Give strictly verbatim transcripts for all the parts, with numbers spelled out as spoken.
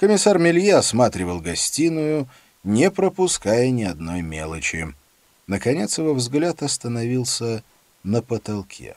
Комиссар Мелье осматривал гостиную, не пропуская ни одной мелочи. Наконец его взгляд остановился на потолке.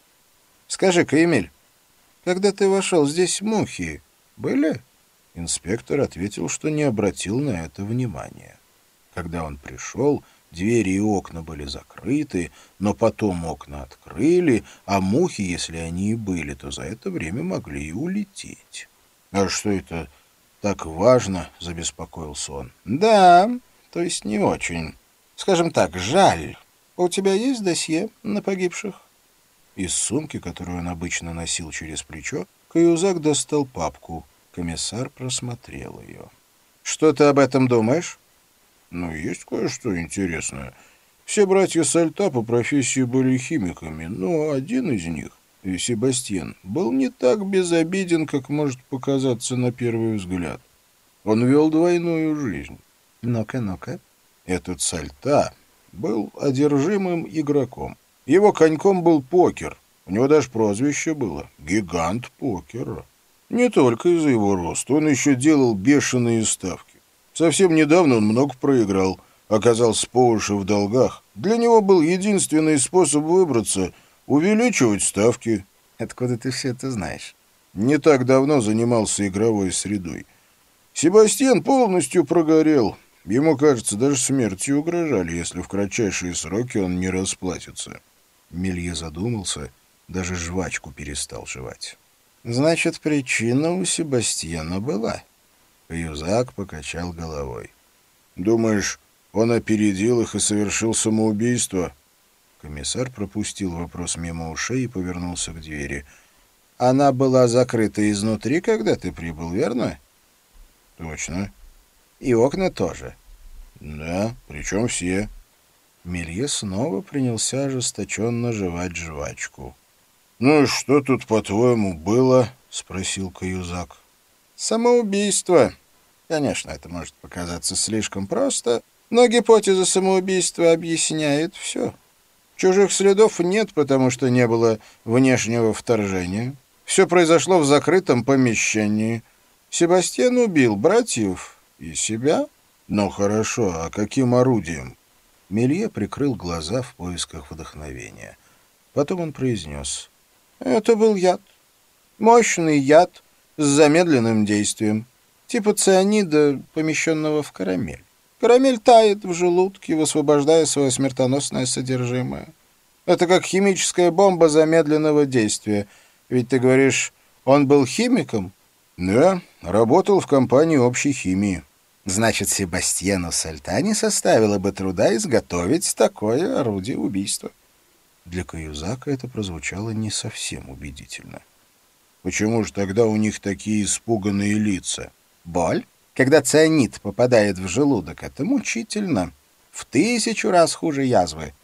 «Скажи-ка, Эмиль, когда ты вошел, здесь мухи были?» Инспектор ответил, что не обратил на это внимания. Когда он пришел, двери и окна были закрыты, но потом окна открыли, а мухи, если они и были, то за это время могли и улететь. «А что это так важно?» — забеспокоился он. «Да, то есть не очень. Скажем так, жаль. У тебя есть досье на погибших?» Из сумки, которую он обычно носил через плечо, Каюзак достал папку. Комиссар просмотрел ее. «Что ты об этом думаешь?» «Ну, есть кое-что интересное. Все братья Сальта по профессии были химиками, но один из них, Себастьян, был не так безобиден, как может показаться на первый взгляд. Он вел двойную жизнь». «Ну-ка, ну-ка». Этот Сальта был одержимым игроком. Его коньком был покер. У него даже прозвище было — «Гигант покера». Не только из-за его роста, он еще делал бешеные ставки. Совсем недавно он много проиграл, оказался по уши в долгах. Для него был единственный способ выбраться — увеличивать ставки. «Откуда ты все это знаешь?» Не так давно занимался игровой средой. Себастьян полностью прогорел. Ему, кажется, даже смертью угрожали, если в кратчайшие сроки он не расплатится. Мелье задумался, даже жвачку перестал жевать. «Значит, причина у Себастьяна была». Каюзак покачал головой. «Думаешь, он опередил их и совершил самоубийство?» Комиссар пропустил вопрос мимо ушей и повернулся к двери. «Она была закрыта изнутри, когда ты прибыл, верно?» «Точно». «И окна тоже?» «Да, причем все». Мелье снова принялся ожесточенно жевать жвачку. «Ну и что тут, по-твоему, было?» — спросил Каюзак. «Самоубийство. Конечно, это может показаться слишком просто, но гипотеза самоубийства объясняет все. Чужих следов нет, потому что не было внешнего вторжения. Все произошло в закрытом помещении. Себастьян убил братьев и себя». «Ну хорошо, а каким орудием?» Мелье прикрыл глаза в поисках вдохновения. Потом он произнес: «Это был яд. Мощный яд с замедленным действием. Типа цианида, помещенного в карамель. Карамель тает в желудке, высвобождая свое смертоносное содержимое. Это как химическая бомба замедленного действия. Ведь ты говоришь, он был химиком?» «Да, работал в компании общей химии». «Значит, Себастьяну Сальта не составило бы труда изготовить такое орудие убийства». Для Каюзака это прозвучало не совсем убедительно. «Почему же тогда у них такие испуганные лица?» «Боль? Когда цианид попадает в желудок, это мучительно. В тысячу раз хуже язвы».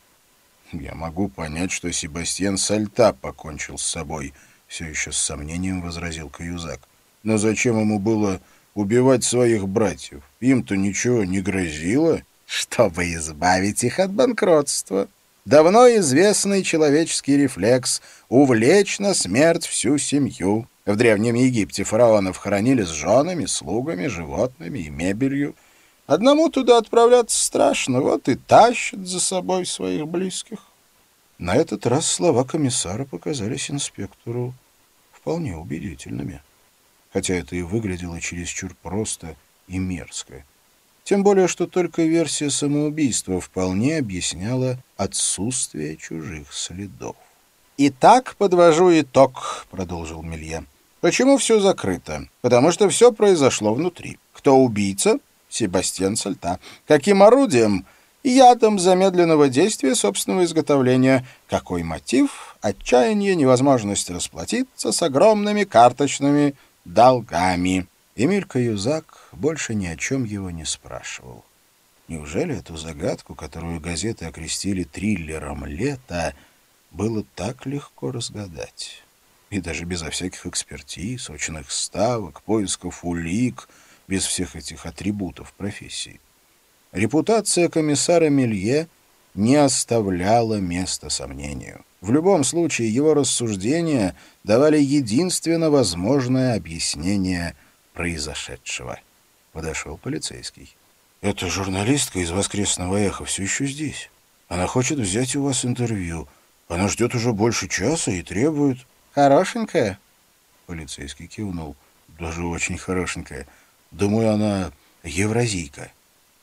«Я могу понять, что Себастьян Сальта покончил с собой», — все еще с сомнением возразил Каюзак. «Но зачем ему было убивать своих братьев? Им-то ничего не грозило». «Чтобы избавить их от банкротства. Давно известный человеческий рефлекс — увлечь на смерть всю семью. В Древнем Египте фараонов хоронили с женами, слугами, животными и мебелью. Одному туда отправляться страшно, вот и тащат за собой своих близких». На этот раз слова комиссара показались инспектору вполне убедительными, хотя это и выглядело чересчур просто и мерзко. Тем более, что только версия самоубийства вполне объясняла отсутствие чужих следов. «Итак, подвожу итог», — продолжил Мелье. «Почему все закрыто? Потому что все произошло внутри. Кто убийца? Себастьян Сальта. Каким орудием? Ядом замедленного действия собственного изготовления. Какой мотив? Отчаяние, невозможность расплатиться с огромными карточными долгами». Эмиль Каюзак больше ни о чем его не спрашивал. Неужели эту загадку, которую газеты окрестили триллером лета, было так легко разгадать? И даже безо всяких экспертиз, очных ставок, поисков улик, без всех этих атрибутов профессии. Репутация комиссара Мелье не оставляла места сомнению. В любом случае его рассуждения давали единственно возможное объяснение произошедшего. Подошел полицейский. «Эта журналистка из «Воскресного эхо» все еще здесь. Она хочет взять у вас интервью. Она ждет уже больше часа и требует...» «Хорошенькая?» Полицейский кивнул. «Даже очень хорошенькая. Думаю, она евразийка».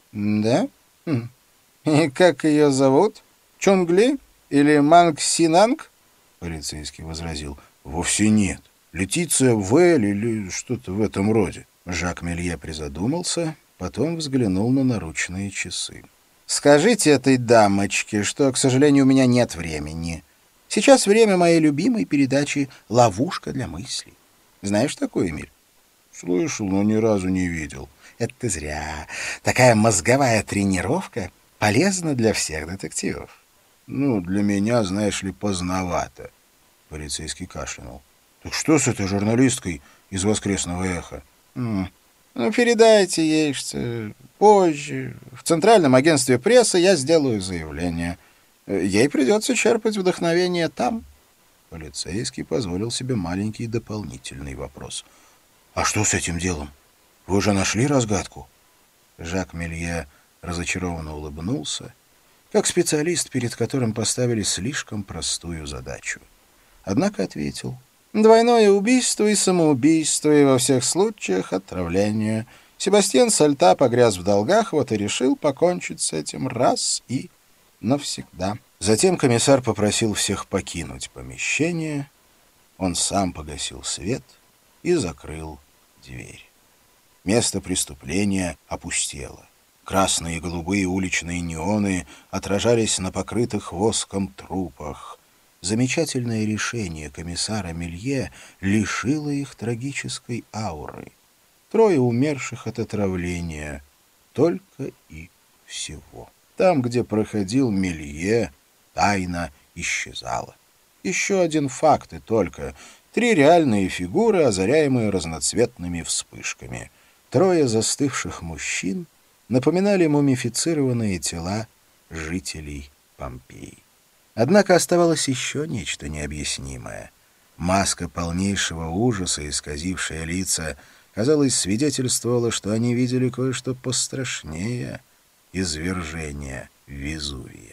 «Да? Хм. И как ее зовут? Чунгли или Манг Синанг?» Полицейский возразил. «Вовсе нет. Летиция Вэль или что-то в этом роде». Жак Мелье призадумался, потом взглянул на наручные часы. «Скажите этой дамочке, что, к сожалению, у меня нет времени. Сейчас время моей любимой передачи «Ловушка для мыслей». Знаешь такую, Эмиль?» «Слышал, но ни разу не видел». «Это зря. Такая мозговая тренировка полезна для всех детективов». «Ну, для меня, знаешь ли, поздновато». Полицейский кашлянул. «Так что с этой журналисткой из «Воскресного эха»?» «Ну, передайте ей, что позже в Центральном агентстве прессы я сделаю заявление. Ей придется черпать вдохновение там». Полицейский позволил себе маленький дополнительный вопрос. «А что с этим делом? Вы уже нашли разгадку?» Жак Мелье разочарованно улыбнулся, как специалист, перед которым поставили слишком простую задачу. Однако ответил: «Двойное убийство и самоубийство, и во всех случаях отравление. Себастьян Сальта погряз в долгах, вот и решил покончить с этим раз и навсегда». Затем комиссар попросил всех покинуть помещение, он сам погасил свет и закрыл дверь. Место преступления опустело. Красные и голубые уличные неоны отражались на покрытых воском трупах. Замечательное решение комиссара Мелье лишило их трагической ауры. Трое умерших от отравления. Только и всего. Там, где проходил Мелье, тайна исчезала. Еще один факт и только. Три реальные фигуры, озаряемые разноцветными вспышками. Трое застывших мужчин напоминали мумифицированные тела жителей Помпеи. Однако оставалось еще нечто необъяснимое. Маска полнейшего ужаса, исказившая лица, казалось, свидетельствовала, что они видели кое-что пострашнее извержения Везувия.